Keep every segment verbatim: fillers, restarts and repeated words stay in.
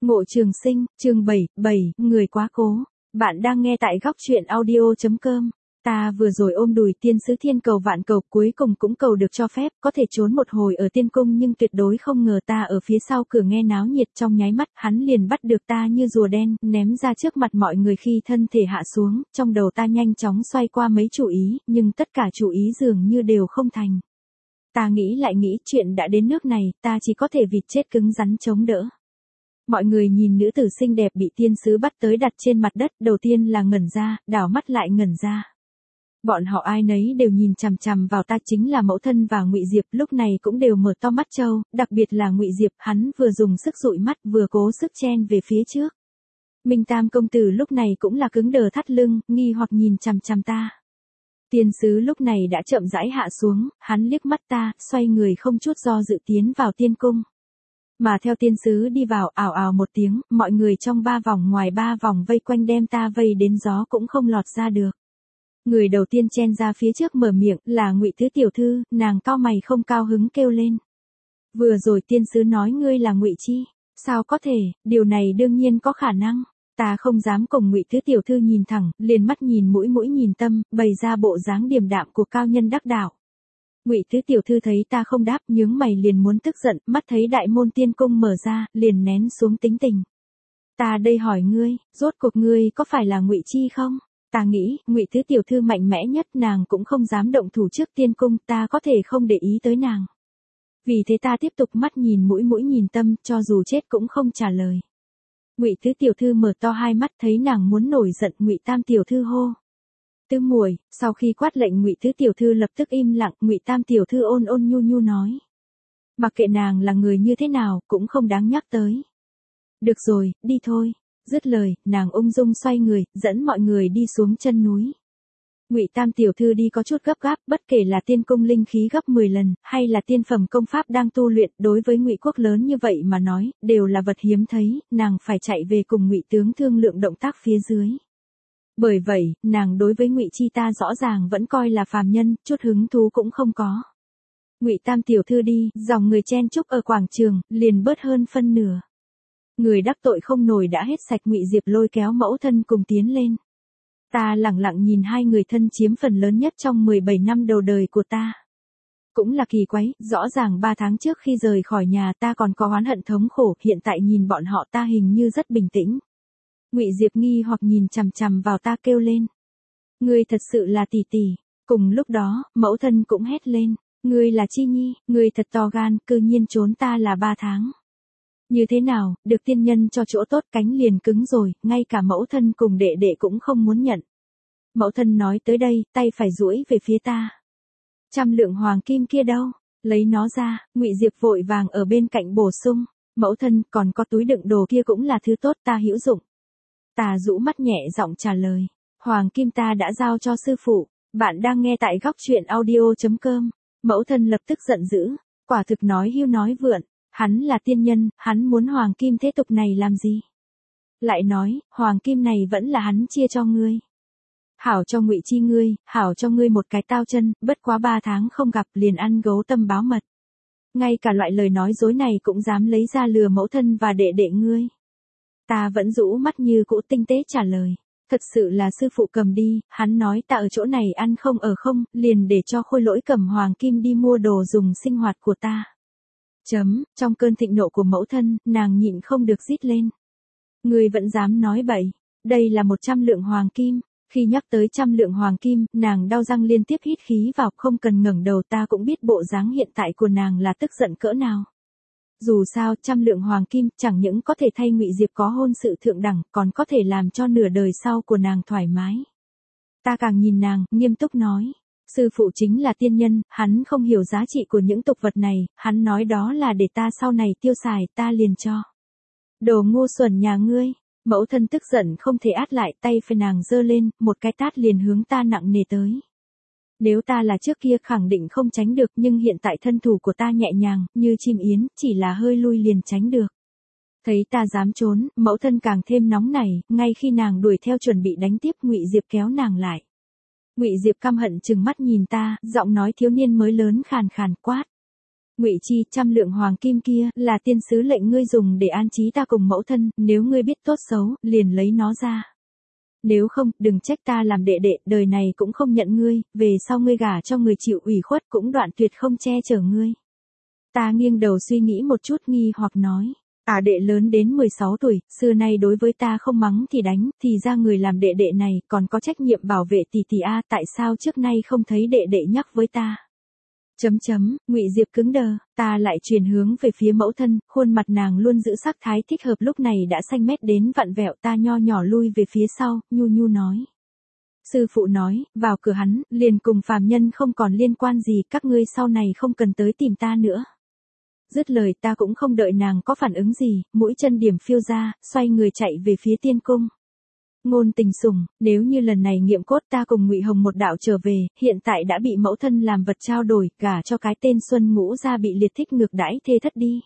Ngộ Trường Sinh, chương bảy, bảy, người quá cố. Bạn đang nghe tại góc truyện audio chấm com. Ta vừa rồi ôm đùi tiên sứ thiên cầu vạn cầu, cuối cùng cũng cầu được cho phép, có thể trốn một hồi ở tiên cung, nhưng tuyệt đối không ngờ ta ở phía sau cửa nghe náo nhiệt, trong nháy mắt, hắn liền bắt được ta như rùa đen, ném ra trước mặt mọi người. Khi thân thể hạ xuống, trong đầu ta nhanh chóng xoay qua mấy chủ ý, nhưng tất cả chủ ý dường như đều không thành. Ta nghĩ lại nghĩ, chuyện đã đến nước này, ta chỉ có thể vịt chết cứng rắn chống đỡ. Mọi người nhìn nữ tử xinh đẹp bị tiên sứ bắt tới đặt trên mặt đất, đầu tiên là ngẩn ra, đảo mắt lại ngẩn ra. Bọn họ ai nấy đều nhìn chằm chằm vào ta, chính là mẫu thân và Ngụy Diệp lúc này cũng đều mở to mắt trâu, đặc biệt là Ngụy Diệp, hắn vừa dùng sức dụi mắt vừa cố sức chen về phía trước. Minh Tam công tử lúc này cũng là cứng đờ thắt lưng, nghi hoặc nhìn chằm chằm ta. Tiên sứ lúc này đã chậm rãi hạ xuống, hắn liếc mắt ta, xoay người không chút do dự tiến vào tiên cung. Mà theo tiên sứ đi vào, ào ào một tiếng, mọi người trong ba vòng ngoài ba vòng vây quanh đem ta vây đến gió cũng không lọt ra được. Người đầu tiên chen ra phía trước mở miệng là Ngụy Tứ tiểu thư, nàng cau mày không cao hứng kêu lên. Vừa rồi tiên sứ nói ngươi là Ngụy Chi, sao có thể, điều này đương nhiên có khả năng. Ta không dám cùng Ngụy Tứ tiểu thư nhìn thẳng, liền mắt nhìn mũi mũi nhìn tâm, bày ra bộ dáng điềm đạm của cao nhân đắc đạo. Ngụy Tứ tiểu thư thấy ta không đáp, nhướng mày liền muốn tức giận, mắt thấy đại môn tiên cung mở ra, liền nén xuống tính tình. Ta đây hỏi ngươi, rốt cuộc ngươi có phải là Ngụy Chi không? Ta nghĩ, Ngụy Tứ tiểu thư mạnh mẽ nhất, nàng cũng không dám động thủ trước tiên cung, ta có thể không để ý tới nàng. Vì thế ta tiếp tục mắt nhìn mũi mũi nhìn tâm, cho dù chết cũng không trả lời. Ngụy Tứ tiểu thư mở to hai mắt, thấy nàng muốn nổi giận, Ngụy Tam tiểu thư hô. Tư muội, sau khi quát lệnh Ngụy Tứ tiểu thư lập tức im lặng, Ngụy Tam tiểu thư ôn ôn nhu nhu nói. Mặc kệ nàng là người như thế nào, cũng không đáng nhắc tới. Được rồi, đi thôi. Dứt lời, nàng ung dung xoay người, dẫn mọi người đi xuống chân núi. Ngụy Tam tiểu thư đi có chút gấp gáp, bất kể là tiên cung linh khí gấp mười lần, hay là tiên phẩm công pháp đang tu luyện, đối với Ngụy quốc lớn như vậy mà nói, đều là vật hiếm thấy, nàng phải chạy về cùng Ngụy tướng thương lượng động tác phía dưới. Bởi vậy, nàng đối với Ngụy Chi ta rõ ràng vẫn coi là phàm nhân, chút hứng thú cũng không có. Ngụy Tam tiểu thư đi, dòng người chen chúc ở quảng trường, liền bớt hơn phân nửa. Người đắc tội không nổi đã hết sạch, Ngụy Diệp lôi kéo mẫu thân cùng tiến lên. Ta lẳng lặng nhìn hai người thân chiếm phần lớn nhất trong mười bảy năm đầu đời của ta. Cũng là kỳ quái, rõ ràng ba tháng trước khi rời khỏi nhà ta còn có oán hận thống khổ, hiện tại nhìn bọn họ ta hình như rất bình tĩnh. Ngụy Diệp nghi hoặc nhìn chằm chằm vào ta kêu lên. Ngươi thật sự là tỷ tỷ. Cùng lúc đó, mẫu thân cũng hét lên. Ngươi là Chi Nhi, ngươi thật to gan, cư nhiên trốn ta là ba tháng. Như thế nào, được tiên nhân cho chỗ tốt, cánh liền cứng rồi, ngay cả mẫu thân cùng đệ đệ cũng không muốn nhận. Mẫu thân nói tới đây, tay phải duỗi về phía ta. Trăm lượng hoàng kim kia đâu? Lấy nó ra, Ngụy Diệp vội vàng ở bên cạnh bổ sung. Mẫu thân, còn có túi đựng đồ kia cũng là thứ tốt, ta hữu dụng. Ta rũ mắt nhẹ giọng trả lời. Hoàng kim ta đã giao cho sư phụ. Bạn đang nghe tại góc truyện audio chấm com. Mẫu thân lập tức giận dữ. Quả thực nói hưu nói vượn. Hắn là tiên nhân, hắn muốn hoàng kim thế tục này làm gì? Lại nói, hoàng kim này vẫn là hắn chia cho ngươi. Hảo cho Ngụy Chi ngươi, hảo cho ngươi một cái tao chân, bất quá ba tháng không gặp liền ăn gấu tâm báo mật. Ngay cả loại lời nói dối này cũng dám lấy ra lừa mẫu thân và đệ đệ ngươi. Ta vẫn rũ mắt như cũ tinh tế trả lời. Thật sự là sư phụ cầm đi, hắn nói ta ở chỗ này ăn không ở không, liền để cho Khôi Lỗi cầm hoàng kim đi mua đồ dùng sinh hoạt của ta. Chấm, trong cơn thịnh nộ của mẫu thân, nàng nhịn không được rít lên. Ngươi vẫn dám nói bậy, đây là một trăm lượng hoàng kim. Khi nhắc tới trăm lượng hoàng kim, nàng đau răng liên tiếp hít khí vào, không cần ngẩng đầu, ta cũng biết bộ dáng hiện tại của nàng là tức giận cỡ nào. Dù sao, trăm lượng hoàng kim chẳng những có thể thay Ngụy Diệp có hôn sự thượng đẳng, còn có thể làm cho nửa đời sau của nàng thoải mái. Ta càng nhìn nàng, nghiêm túc nói. Sư phụ chính là tiên nhân, hắn không hiểu giá trị của những tục vật này, hắn nói đó là để ta sau này tiêu xài, ta liền cho. Đồ ngu xuẩn nhà ngươi, mẫu thân tức giận không thể át lại, tay phải nàng giơ lên, một cái tát liền hướng ta nặng nề tới. Nếu ta là trước kia khẳng định không tránh được, nhưng hiện tại thân thủ của ta nhẹ nhàng, như chim yến, chỉ là hơi lui liền tránh được. Thấy ta dám trốn, mẫu thân càng thêm nóng nảy, ngay khi nàng đuổi theo chuẩn bị đánh tiếp, Ngụy Diệp kéo nàng lại. Ngụy Diệp căm hận trừng mắt nhìn ta, giọng nói thiếu niên mới lớn khàn khàn quát. Ngụy Chi, trăm lượng hoàng kim kia, là tiên sứ lệnh ngươi dùng để an trí ta cùng mẫu thân, nếu ngươi biết tốt xấu, liền lấy nó ra. Nếu không, đừng trách ta làm đệ đệ, đời này cũng không nhận ngươi, về sau ngươi gả cho người chịu ủy khuất cũng đoạn tuyệt không che chở ngươi. Ta nghiêng đầu suy nghĩ một chút nghi hoặc nói. À đệ lớn đến mười sáu tuổi, xưa nay đối với ta không mắng thì đánh, thì ra người làm đệ đệ này còn có trách nhiệm bảo vệ tỷ tỷ a, tại sao trước nay không thấy đệ đệ nhắc với ta. Chấm chấm, Ngụy Diệp cứng đờ, ta lại chuyển hướng về phía mẫu thân, khuôn mặt nàng luôn giữ sắc thái thích hợp lúc này đã xanh mét đến vặn vẹo, ta nho nhỏ lui về phía sau, nhu nhu nói. Sư phụ nói, vào cửa hắn, liền cùng phàm nhân không còn liên quan gì, các ngươi sau này không cần tới tìm ta nữa. Dứt lời ta cũng không đợi nàng có phản ứng gì, mũi chân điểm phiêu ra, xoay người chạy về phía tiên cung. Ngôn Tình Sủng, nếu như lần này nghiệm cốt ta cùng Ngụy Hồng một đạo trở về, hiện tại đã bị mẫu thân làm vật trao đổi, gả cho cái tên Xuân Ngũ ra bị liệt thích ngược đãi thê thất đi.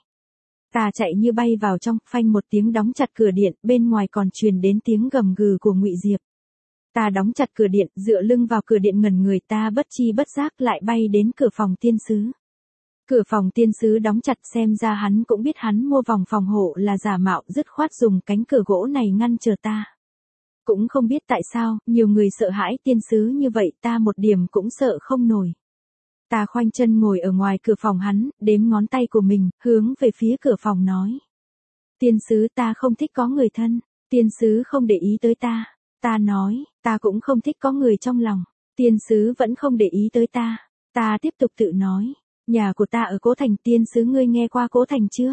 Ta chạy như bay vào trong, phanh một tiếng đóng chặt cửa điện, bên ngoài còn truyền đến tiếng gầm gừ của Ngụy Diệp. Ta đóng chặt cửa điện, dựa lưng vào cửa điện ngẩn người, ta bất chi bất giác lại bay đến cửa phòng tiên sứ. Cửa phòng tiên sứ đóng chặt, xem ra hắn cũng biết hắn mua vòng phòng hộ là giả mạo, dứt khoát dùng cánh cửa gỗ này ngăn chờ ta. Cũng không biết tại sao, nhiều người sợ hãi tiên sứ như vậy, ta một điểm cũng sợ không nổi. Ta khoanh chân ngồi ở ngoài cửa phòng hắn, đếm ngón tay của mình, hướng về phía cửa phòng nói. Tiên sứ, ta không thích có người thân. Tiên sứ không để ý tới ta. Ta nói, ta cũng không thích có người trong lòng. Tiên sứ vẫn không để ý tới ta. Ta tiếp tục tự nói. Nhà của ta ở Cố Thành, tiên sứ ngươi nghe qua Cố Thành chưa?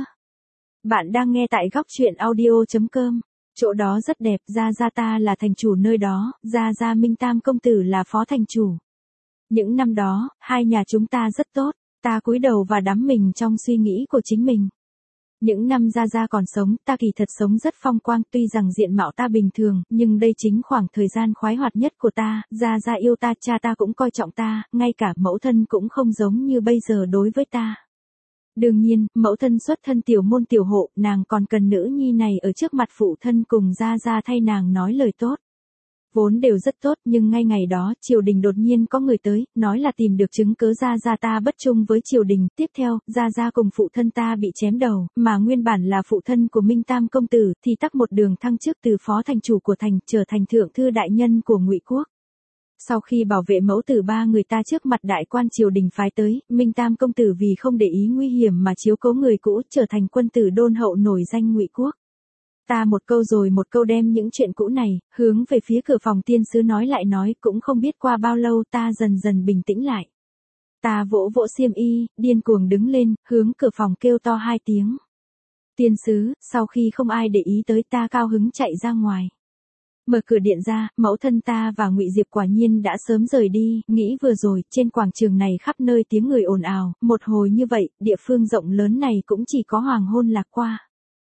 Bạn đang nghe tại góc truyện audio chấm com. Chỗ đó rất đẹp, gia gia ta là thành chủ nơi đó, gia gia Minh Tam công tử là phó thành chủ. Những năm đó, hai nhà chúng ta rất tốt, ta cúi đầu và đắm mình trong suy nghĩ của chính mình. Những năm gia gia còn sống, ta kỳ thật sống rất phong quang, tuy rằng diện mạo ta bình thường, nhưng đây chính khoảng thời gian khoái hoạt nhất của ta, gia gia yêu ta, cha ta cũng coi trọng ta, ngay cả mẫu thân cũng không giống như bây giờ đối với ta. Đương nhiên, mẫu thân xuất thân tiểu môn tiểu hộ, nàng còn cần nữ nhi này ở trước mặt phụ thân cùng gia gia thay nàng nói lời tốt. Vốn đều rất tốt, nhưng ngay ngày đó, triều đình đột nhiên có người tới, nói là tìm được chứng cớ gia gia ta bất trung với triều đình, tiếp theo, gia gia cùng phụ thân ta bị chém đầu, mà nguyên bản là phụ thân của Minh Tam công tử, thì tắc một đường thăng chức từ phó thành chủ của thành, trở thành thượng thư đại nhân của Ngụy quốc. Sau khi bảo vệ mẫu tử ba người ta trước mặt đại quan triều đình phái tới, Minh Tam công tử vì không để ý nguy hiểm mà chiếu cố người cũ, trở thành quân tử đôn hậu nổi danh Ngụy quốc. Ta một câu rồi một câu đem những chuyện cũ này, hướng về phía cửa phòng tiên sứ nói lại nói, cũng không biết qua bao lâu ta dần dần bình tĩnh lại. Ta vỗ vỗ xiêm y, điên cuồng đứng lên, hướng cửa phòng kêu to hai tiếng. Tiên sứ, sau khi không ai để ý tới ta cao hứng chạy ra ngoài. Mở cửa điện ra, mẫu thân ta và Ngụy Diệp quả nhiên đã sớm rời đi, nghĩ vừa rồi, trên quảng trường này khắp nơi tiếng người ồn ào, một hồi như vậy, địa phương rộng lớn này cũng chỉ có hoàng hôn lạc qua.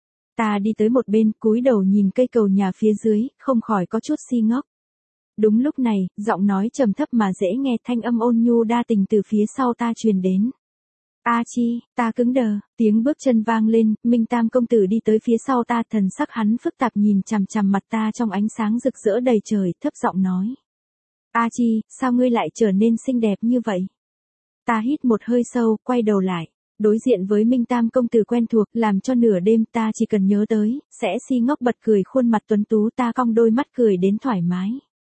Ta đi tới một bên, cúi đầu nhìn cây cầu nhà phía dưới, không khỏi có chút si ngốc. Đúng lúc này, giọng nói trầm thấp mà dễ nghe, thanh âm ôn nhu đa tình từ phía sau ta truyền đến. A Chi, ta cứng đờ, tiếng bước chân vang lên, Minh Tam công tử đi tới phía sau ta, thần sắc hắn phức tạp nhìn chằm chằm mặt ta trong ánh sáng rực rỡ đầy trời, thấp giọng nói. A Chi, sao ngươi lại trở nên xinh đẹp như vậy? Ta hít một hơi sâu, quay đầu lại. Đối diện với Minh Tam công tử quen thuộc, làm cho nửa đêm ta chỉ cần nhớ tới, sẽ si ngốc bật cười, khuôn mặt tuấn tú, ta cong đôi mắt cười đến thoải mái.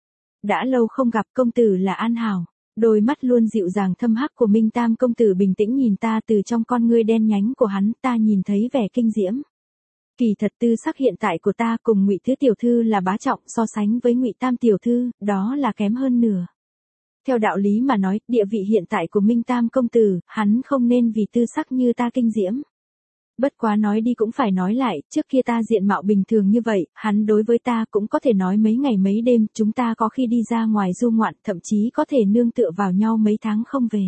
Đã lâu không gặp, công tử là An Hảo. Đôi mắt luôn dịu dàng thâm hắc của Minh Tam công tử bình tĩnh nhìn ta, từ trong con ngươi đen nhánh của hắn, ta nhìn thấy vẻ kinh diễm. Kỳ thật tư sắc hiện tại của ta cùng Ngụy Thứ tiểu thư là bá trọng, so sánh với Ngụy Tam tiểu thư, đó là kém hơn nửa. Theo đạo lý mà nói, địa vị hiện tại của Minh Tam công tử, hắn không nên vì tư sắc như ta kinh diễm. Bất quá nói đi cũng phải nói lại, trước kia ta diện mạo bình thường như vậy, hắn đối với ta cũng có thể nói mấy ngày mấy đêm, chúng ta có khi đi ra ngoài du ngoạn, thậm chí có thể nương tựa vào nhau mấy tháng không về.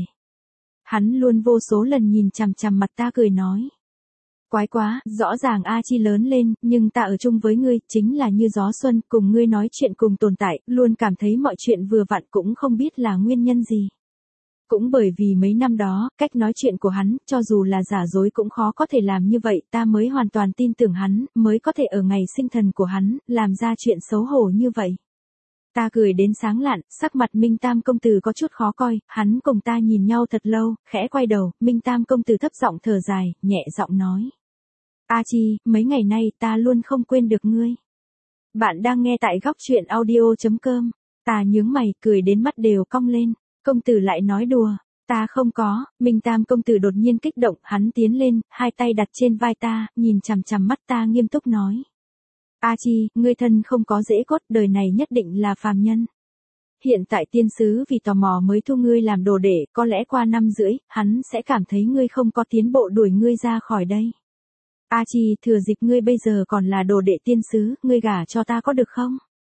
Hắn luôn vô số lần nhìn chằm chằm mặt ta cười nói. Quái quá, rõ ràng A Chi lớn lên, nhưng ta ở chung với ngươi, chính là như gió xuân, cùng ngươi nói chuyện cùng tồn tại, luôn cảm thấy mọi chuyện vừa vặn, cũng không biết là nguyên nhân gì. Cũng bởi vì mấy năm đó, cách nói chuyện của hắn, cho dù là giả dối cũng khó có thể làm như vậy, ta mới hoàn toàn tin tưởng hắn, mới có thể ở ngày sinh thần của hắn, làm ra chuyện xấu hổ như vậy. Ta cười đến sáng lạn, sắc mặt Minh Tam công tử có chút khó coi, hắn cùng ta nhìn nhau thật lâu, khẽ quay đầu, Minh Tam công tử thấp giọng thở dài, nhẹ giọng nói. A Chi, mấy ngày nay ta luôn không quên được ngươi. Bạn đang nghe tại góc truyện audio chấm com. Ta nhướng mày, cười đến mắt đều cong lên. Công tử lại nói đùa. Ta không có. Minh Tam công tử đột nhiên kích động, hắn tiến lên, hai tay đặt trên vai ta, nhìn chằm chằm mắt ta nghiêm túc nói. A Chi, ngươi thân không có rễ cốt, đời này nhất định là phàm nhân. Hiện tại tiên sứ vì tò mò mới thu ngươi làm đồ đệ, có lẽ qua năm rưỡi, hắn sẽ cảm thấy ngươi không có tiến bộ đuổi ngươi ra khỏi đây. A Chi, thừa dịp ngươi bây giờ còn là đồ đệ tiên sứ, ngươi gả cho ta có được không?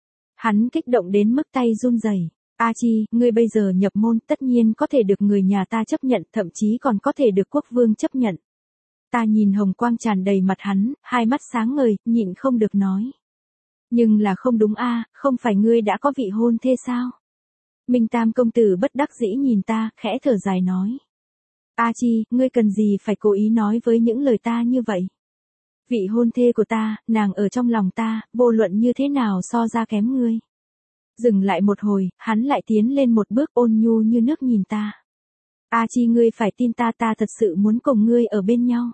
Hắn kích động đến mức tay run rẩy. A Chi, ngươi bây giờ nhập môn tất nhiên có thể được người nhà ta chấp nhận, thậm chí còn có thể được quốc vương chấp nhận. Ta nhìn hồng quang tràn đầy mặt hắn, hai mắt sáng ngời, nhịn không được nói. Nhưng là không đúng a, không phải ngươi đã có vị hôn thê sao? Minh Tam công tử bất đắc dĩ nhìn ta, khẽ thở dài nói. A Chi, ngươi cần gì phải cố ý nói với những lời ta như vậy? Vị hôn thê của ta, nàng ở trong lòng ta, vô luận như thế nào so ra kém ngươi. Dừng lại một hồi, hắn lại tiến lên một bước ôn nhu như nước nhìn ta. A Chi, ngươi phải tin ta, ta thật sự muốn cùng ngươi ở bên nhau.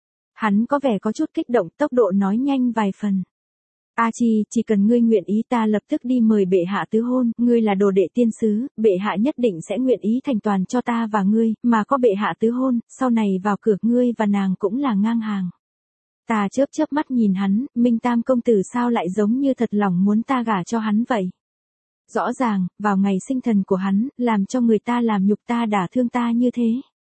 Hắn có vẻ có chút kích động, tốc độ nói nhanh vài phần. A Chi, chỉ cần ngươi nguyện ý ta lập tức đi mời bệ hạ tứ hôn, ngươi là đồ đệ tiên sứ, bệ hạ nhất định sẽ nguyện ý thành toàn cho ta và ngươi, mà có bệ hạ tứ hôn, sau này vào cửa ngươi và nàng cũng là ngang hàng. Ta chớp chớp mắt nhìn hắn, Minh Tam công tử sao lại giống như thật lòng muốn ta gả cho hắn vậy? Rõ ràng, vào ngày sinh thần của hắn, làm cho người ta làm nhục ta đả thương ta như thế.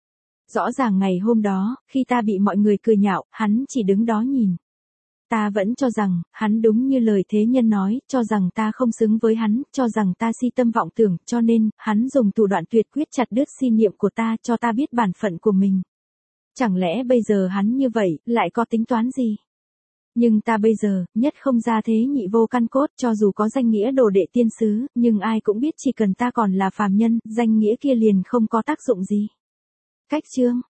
Rõ ràng ngày hôm đó, khi ta bị mọi người cười nhạo, hắn chỉ đứng đó nhìn. Ta vẫn cho rằng, hắn đúng như lời thế nhân nói, cho rằng ta không xứng với hắn, cho rằng ta si tâm vọng tưởng, cho nên, hắn dùng thủ đoạn tuyệt quyết chặt đứt si niệm của ta, cho ta biết bản phận của mình. Chẳng lẽ bây giờ hắn như vậy, lại có tính toán gì? Nhưng ta bây giờ, nhất không ra thế nhị vô căn cốt, cho dù có danh nghĩa đồ đệ tiên sứ, nhưng ai cũng biết chỉ cần ta còn là phàm nhân, danh nghĩa kia liền không có tác dụng gì. Cách chương